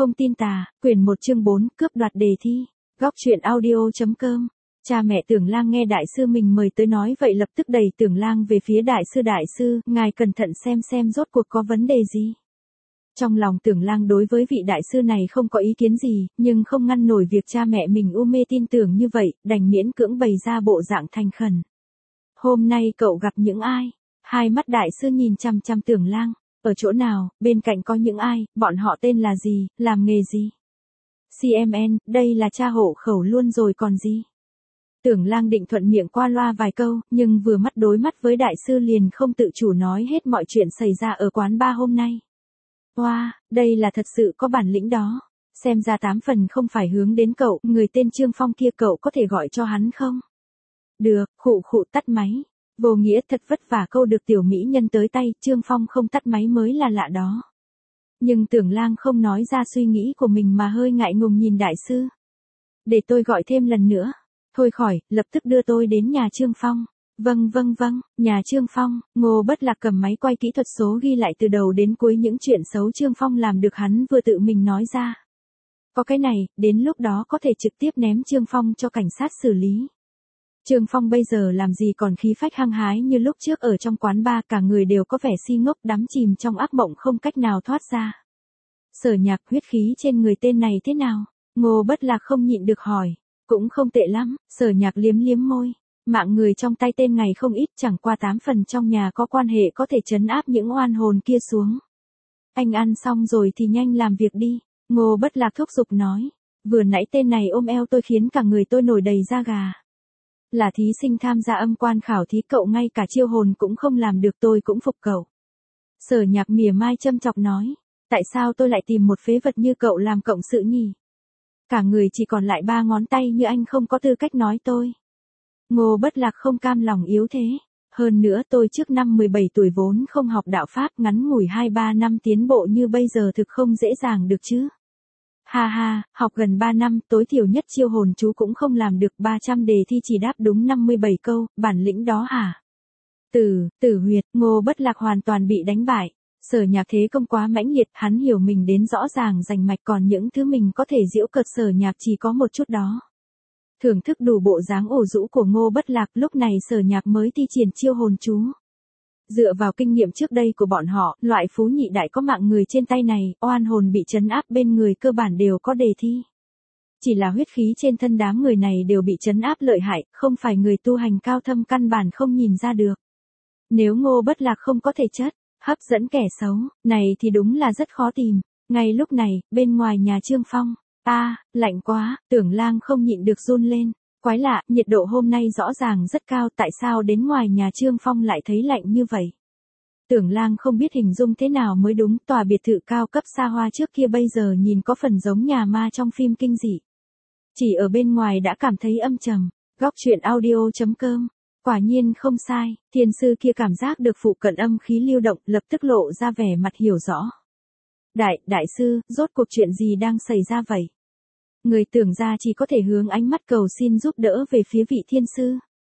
Không tin tà, quyển 1 chương 4, cướp đoạt đề thi. Góc truyện audio.com. Cha mẹ Tưởng Lang nghe đại sư mình mời tới nói vậy lập tức đẩy Tưởng Lang về phía đại sư, ngài cẩn thận xem rốt cuộc có vấn đề gì. Trong lòng Tưởng Lang đối với vị đại sư này không có ý kiến gì, nhưng không ngăn nổi việc cha mẹ mình u mê tin tưởng như vậy, đành miễn cưỡng bày ra bộ dạng thành khẩn. Hôm nay cậu gặp những ai? Hai mắt đại sư nhìn chằm chằm Tưởng Lang. Ở chỗ nào, bên cạnh có những ai, bọn họ tên là gì, làm nghề gì? CMN, đây là tra hộ khẩu luôn rồi còn gì? Tưởng Lang định thuận miệng qua loa vài câu, nhưng vừa mắt đối mắt với đại sư liền không tự chủ nói hết mọi chuyện xảy ra ở quán bar hôm nay. Wow, đây là thật sự có bản lĩnh đó. Xem ra 8 phần không phải hướng đến cậu, người tên Trương Phong kia cậu có thể gọi cho hắn không? Được, khụ tắt máy. Vô nghĩa thật vất vả câu được tiểu mỹ nhân tới tay, Trương Phong không tắt máy mới là lạ đó. Nhưng Tưởng Lang không nói ra suy nghĩ của mình mà hơi ngại ngùng nhìn đại sư. Để tôi gọi thêm lần nữa. Thôi khỏi, lập tức đưa tôi đến nhà Trương Phong. Vâng, nhà Trương Phong. Ngô Bất Lạc cầm máy quay kỹ thuật số ghi lại từ đầu đến cuối những chuyện xấu Trương Phong làm được hắn vừa tự mình nói ra. Có cái này, đến lúc đó có thể trực tiếp ném Trương Phong cho cảnh sát xử lý. Trương Phong bây giờ làm gì còn khí phách hăng hái như lúc trước ở trong quán bar, cả người đều có vẻ si ngốc đắm chìm trong ác mộng không cách nào thoát ra. Sở Nhạc, huyết khí trên người tên này thế nào? Ngô Bất Lạc không nhịn được hỏi. Cũng không tệ lắm, Sở Nhạc liếm môi. Mạng người trong tay tên ngày không ít, chẳng qua 8 phần trong nhà có quan hệ có thể trấn áp những oan hồn kia xuống. Anh ăn xong rồi thì nhanh làm việc đi, Ngô Bất Lạc thúc giục nói. Vừa nãy tên này ôm eo tôi khiến cả người tôi nổi đầy da gà. Là thí sinh tham gia âm quan khảo thí, cậu ngay cả chiêu hồn cũng không làm được, tôi cũng phục cậu. Sở Nhạc mỉa mai châm chọc nói. Tại sao tôi lại tìm một phế vật như cậu làm cộng sự nhỉ? Cả người chỉ còn lại 3 ngón tay như anh không có tư cách nói tôi. Ngô Bất Lạc không cam lòng yếu thế. Hơn nữa tôi trước năm 17 tuổi vốn không học đạo Pháp, ngắn ngủi 2-3 năm tiến bộ như bây giờ thực không dễ dàng được chứ. Ha, học gần 3 năm, tối thiểu nhất chiêu hồn chú cũng không làm được, 300 đề thi chỉ đáp đúng 57 câu, bản lĩnh đó hả? Tử huyệt, Ngô Bất Lạc hoàn toàn bị đánh bại. Sở Nhạc thế công quá mãnh liệt, hắn hiểu mình đến rõ ràng rành mạch, còn những thứ mình có thể giễu cợt Sở Nhạc chỉ có một chút đó. Thưởng thức đủ bộ dáng ổ rũ của Ngô Bất Lạc, lúc này Sở Nhạc mới thi triển chiêu hồn chú. Dựa vào kinh nghiệm trước đây của bọn họ, loại phú nhị đại có mạng người trên tay này, oan hồn bị trấn áp bên người cơ bản đều có đề thi. Chỉ là huyết khí trên thân đám người này đều bị trấn áp lợi hại, không phải người tu hành cao thâm căn bản không nhìn ra được. Nếu Ngô Bất Lạc không có thể chất hấp dẫn kẻ xấu này thì đúng là rất khó tìm. Ngay lúc này, bên ngoài nhà Trương Phong, lạnh quá, Tưởng Lang không nhịn được run lên. Quái lạ, nhiệt độ hôm nay rõ ràng rất cao, tại sao đến ngoài nhà Trương Phong lại thấy lạnh như vậy? Tưởng Lang không biết hình dung thế nào mới đúng, tòa biệt thự cao cấp xa hoa trước kia bây giờ nhìn có phần giống nhà ma trong phim kinh dị. Chỉ ở bên ngoài đã cảm thấy âm trầm. Góc truyện audio.com. Quả nhiên không sai, thiên sư kia cảm giác được phụ cận âm khí lưu động, lập tức lộ ra vẻ mặt hiểu rõ. Đại sư, rốt cuộc chuyện gì đang xảy ra vậy? Người tưởng ra chỉ có thể hướng ánh mắt cầu xin giúp đỡ về phía vị thiên sư.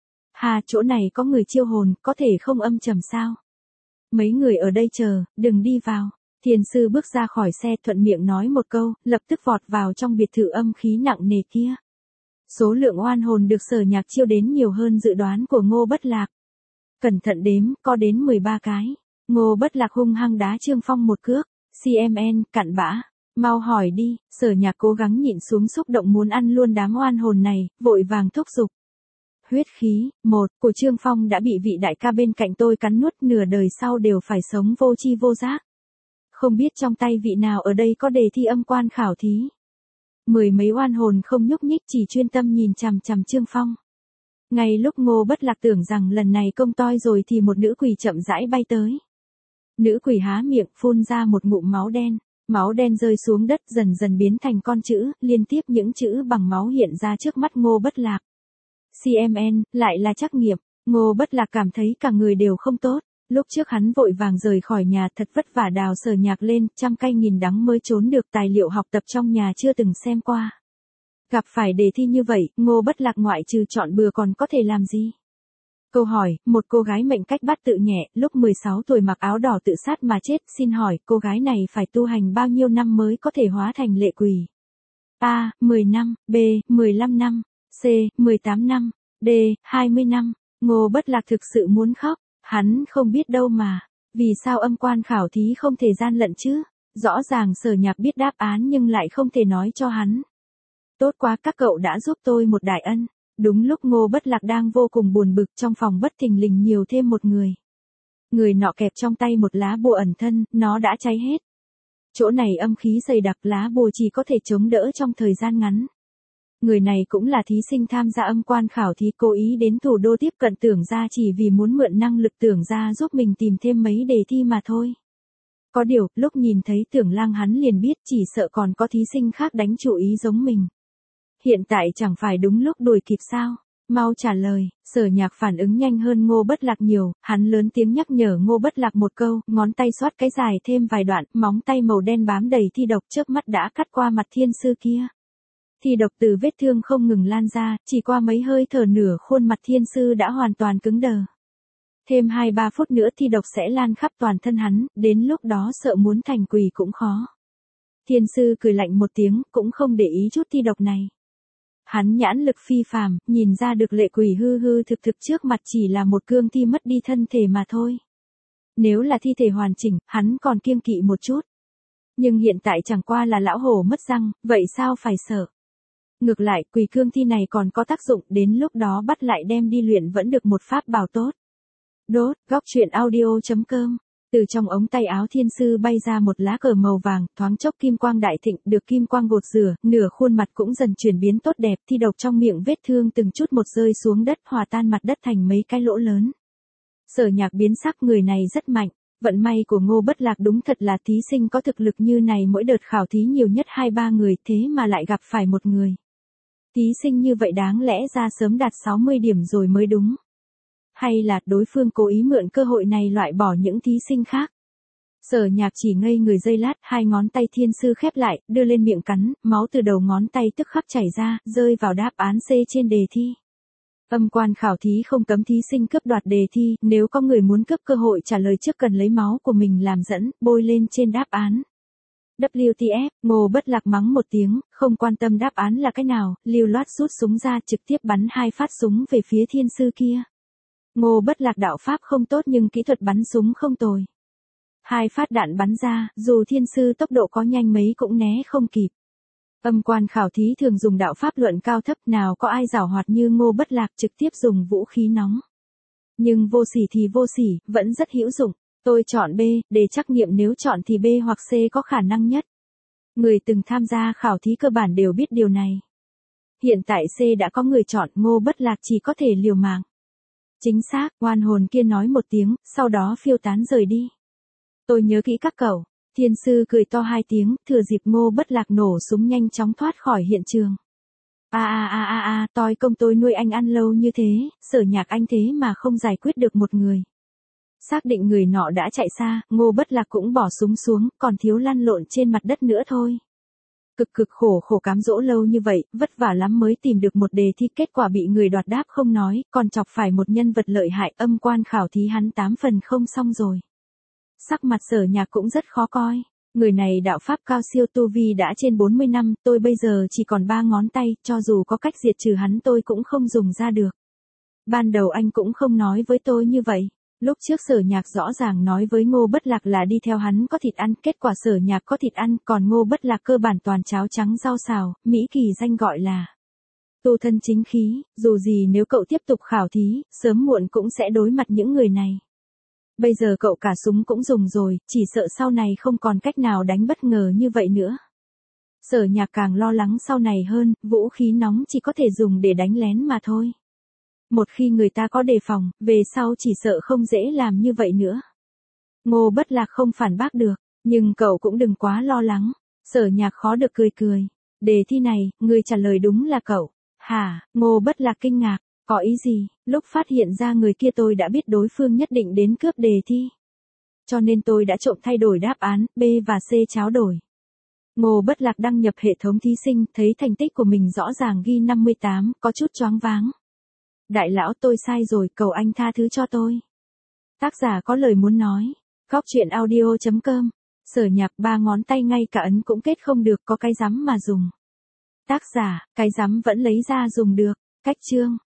Chỗ này có người chiêu hồn, có thể không âm trầm sao? Mấy người ở đây chờ, đừng đi vào. Thiên sư bước ra khỏi xe, thuận miệng nói một câu, lập tức vọt vào trong biệt thự âm khí nặng nề kia. Số lượng oan hồn được Sở Nhạc chiêu đến nhiều hơn dự đoán của Ngô Bất Lạc. Cẩn thận đếm, có đến 13 cái. Ngô Bất Lạc hung hăng đá Trương Phong một cước. CMN, cặn bã. Mau hỏi đi. Sở Nhạc cố gắng nhịn xuống xúc động muốn ăn luôn đám oan hồn này, vội vàng thúc giục. Huyết khí, 1, của Trương Phong đã bị vị đại ca bên cạnh tôi cắn nuốt, nửa đời sau đều phải sống vô tri vô giác. Không biết trong tay vị nào ở đây có đề thi âm quan khảo thí. 10 mấy oan hồn không nhúc nhích, chỉ chuyên tâm nhìn chằm chằm Trương Phong. Ngay lúc Ngô Bất Lạc tưởng rằng lần này công toi rồi thì một nữ quỷ chậm rãi bay tới. Nữ quỷ há miệng phun ra một ngụm máu đen rơi xuống đất dần dần biến thành con chữ, liên tiếp những chữ bằng máu hiện ra trước mắt Ngô Bất Lạc. CMN, lại là trắc nghiệm. Ngô Bất Lạc cảm thấy cả người đều không tốt. Lúc trước hắn vội vàng rời khỏi nhà, thật vất vả đào Sở Nhạc lên, trăm cay nghìn đắng mới trốn được, tài liệu học tập trong nhà chưa từng xem qua. Gặp phải đề thi như vậy, Ngô Bất Lạc ngoại trừ chọn bừa còn có thể làm gì? Câu hỏi, một cô gái mệnh cách bát tự nhẹ, lúc 16 tuổi mặc áo đỏ tự sát mà chết, xin hỏi, cô gái này phải tu hành bao nhiêu năm mới có thể hóa thành lệ quỷ? A. 10 năm, B. 15 năm, C. 18 năm, D. 20 năm. Ngô Bất Lạc thực sự muốn khóc, hắn không biết đâu mà. Vì sao âm quan khảo thí không thể gian lận chứ? Rõ ràng Sở Nhạc biết đáp án nhưng lại không thể nói cho hắn. Tốt quá, các cậu đã giúp tôi một đại ân. Đúng lúc Ngô Bất Lạc đang vô cùng buồn bực, trong phòng bất thình lình nhiều thêm một người. Người nọ kẹp trong tay một lá bùa ẩn thân, nó đã cháy hết. Chỗ này âm khí dày đặc, lá bùa chỉ có thể chống đỡ trong thời gian ngắn. Người này cũng là thí sinh tham gia âm quan khảo thí, cố ý đến thủ đô tiếp cận Tưởng gia chỉ vì muốn mượn năng lực Tưởng gia giúp mình tìm thêm mấy đề thi mà thôi. Có điều, lúc nhìn thấy Tưởng Lang hắn liền biết chỉ sợ còn có thí sinh khác đánh chủ ý giống mình. Hiện tại chẳng phải đúng lúc đuổi kịp sao? Mau trả lời. Sở Nhạc phản ứng nhanh hơn Ngô Bất Lạc nhiều, hắn lớn tiếng nhắc nhở Ngô Bất Lạc một câu, ngón tay xoát cái dài thêm vài đoạn, móng tay màu đen bám đầy thi độc, chớp mắt đã cắt qua mặt thiên sư kia. Thi độc từ vết thương không ngừng lan ra, chỉ qua mấy hơi thở nửa khuôn mặt thiên sư đã hoàn toàn cứng đờ. Thêm 2-3 phút nữa thi độc sẽ lan khắp toàn thân hắn, đến lúc đó sợ muốn thành quỷ cũng khó. Thiên sư cười lạnh một tiếng, cũng không để ý chút thi độc này. Hắn nhãn lực phi phàm, nhìn ra được lệ quỷ hư hư thực thực trước mặt chỉ là một cương thi mất đi thân thể mà thôi. Nếu là thi thể hoàn chỉnh, hắn còn kiêng kỵ một chút. Nhưng hiện tại chẳng qua là lão hổ mất răng, vậy sao phải sợ? Ngược lại, quỷ cương thi này còn có tác dụng, đến lúc đó bắt lại đem đi luyện vẫn được một pháp bảo tốt. Đốt, góc truyện audio.com. Từ trong ống tay áo thiên sư bay ra một lá cờ màu vàng, thoáng chốc kim quang đại thịnh, được kim quang gột rửa, nửa khuôn mặt cũng dần chuyển biến tốt đẹp, thi độc trong miệng vết thương từng chút một rơi xuống đất, hòa tan mặt đất thành mấy cái lỗ lớn. Sở Nhạc biến sắc, người này rất mạnh. Vận may của Ngô Bất Lạc đúng thật là thí sinh có thực lực như này mỗi đợt khảo thí nhiều nhất 2-3 người, thế mà lại gặp phải một người. Thí sinh như vậy đáng lẽ ra sớm đạt 60 điểm rồi mới đúng. Hay là đối phương cố ý mượn cơ hội này loại bỏ những thí sinh khác. Sở Nhạc chỉ ngây người giây lát, hai ngón tay thiên sư khép lại, đưa lên miệng cắn, máu từ đầu ngón tay tức khắc chảy ra, rơi vào đáp án C trên đề thi. Âm quan khảo thí không cấm thí sinh cướp đoạt đề thi, nếu có người muốn cướp cơ hội trả lời trước cần lấy máu của mình làm dẫn, bôi lên trên đáp án. WTF, Ngô Bất Lạc mắng một tiếng, không quan tâm đáp án là cái nào, lưu loát rút súng ra trực tiếp bắn 2 phát súng về phía thiên sư kia. Ngô Bất Lạc đạo pháp không tốt nhưng kỹ thuật bắn súng không tồi. 2 phát đạn bắn ra, dù thiên sư tốc độ có nhanh mấy cũng né không kịp. Âm quan khảo thí thường dùng đạo pháp luận cao thấp, nào có ai giảo hoạt như Ngô Bất Lạc trực tiếp dùng vũ khí nóng. Nhưng vô sỉ thì vô sỉ, vẫn rất hữu dụng. Tôi chọn B, để trắc nghiệm nếu chọn thì B hoặc C có khả năng nhất. Người từng tham gia khảo thí cơ bản đều biết điều này. Hiện tại C đã có người chọn, Ngô Bất Lạc chỉ có thể liều mạng. Chính xác, oan hồn kia nói một tiếng, sau đó phiêu tán rời đi. Tôi nhớ kỹ các cậu. Thiên sư cười to 2 tiếng, thừa dịp Ngô Bất Lạc nổ súng nhanh chóng thoát khỏi hiện trường. Toi công tôi nuôi anh ăn lâu như thế, Sở Nhạc anh thế mà không giải quyết được một người. Xác định người nọ đã chạy xa, Ngô Bất Lạc cũng bỏ súng xuống, còn thiếu lăn lộn trên mặt đất nữa thôi. Cực khổ cám dỗ lâu như vậy, vất vả lắm mới tìm được một đề thi, kết quả bị người đoạt đáp không nói, còn chọc phải một nhân vật lợi hại, âm quan khảo thí hắn 8 phần không xong rồi. Sắc mặt Sở Nhạc cũng rất khó coi. Người này đạo pháp cao siêu, tu vi đã trên 40 năm, tôi bây giờ chỉ còn 3 ngón tay, cho dù có cách diệt trừ hắn tôi cũng không dùng ra được. Ban đầu anh cũng không nói với tôi như vậy. Lúc trước Sở Nhạc rõ ràng nói với Ngô Bất Lạc là đi theo hắn có thịt ăn, kết quả Sở Nhạc có thịt ăn, còn Ngô Bất Lạc cơ bản toàn cháo trắng rau xào, Mỹ Kỳ danh gọi là tu thân chính khí, dù gì nếu cậu tiếp tục khảo thí, sớm muộn cũng sẽ đối mặt những người này. Bây giờ cậu cả súng cũng dùng rồi, chỉ sợ sau này không còn cách nào đánh bất ngờ như vậy nữa. Sở Nhạc càng lo lắng sau này hơn, vũ khí nóng chỉ có thể dùng để đánh lén mà thôi. Một khi người ta có đề phòng, về sau chỉ sợ không dễ làm như vậy nữa. Ngô Bất Lạc không phản bác được, nhưng cậu cũng đừng quá lo lắng. Sở Nhạc khó được cười. Đề thi này, người trả lời đúng là cậu. Hả? Ngô Bất Lạc kinh ngạc. Có ý gì? Lúc phát hiện ra người kia tôi đã biết đối phương nhất định đến cướp đề thi. Cho nên tôi đã trộm thay đổi đáp án, B và C tráo đổi. Ngô Bất Lạc đăng nhập hệ thống thí sinh, thấy thành tích của mình rõ ràng ghi 58, có chút choáng váng. Đại lão tôi sai rồi, cầu anh tha thứ cho tôi. Tác giả có lời muốn nói. Góc chuyện audio.com. Sở Nhạc, 3 ngón tay ngay cả ấn cũng kết không được, có cái rắm mà dùng. Tác giả, cái rắm vẫn lấy ra dùng được. Cách chương.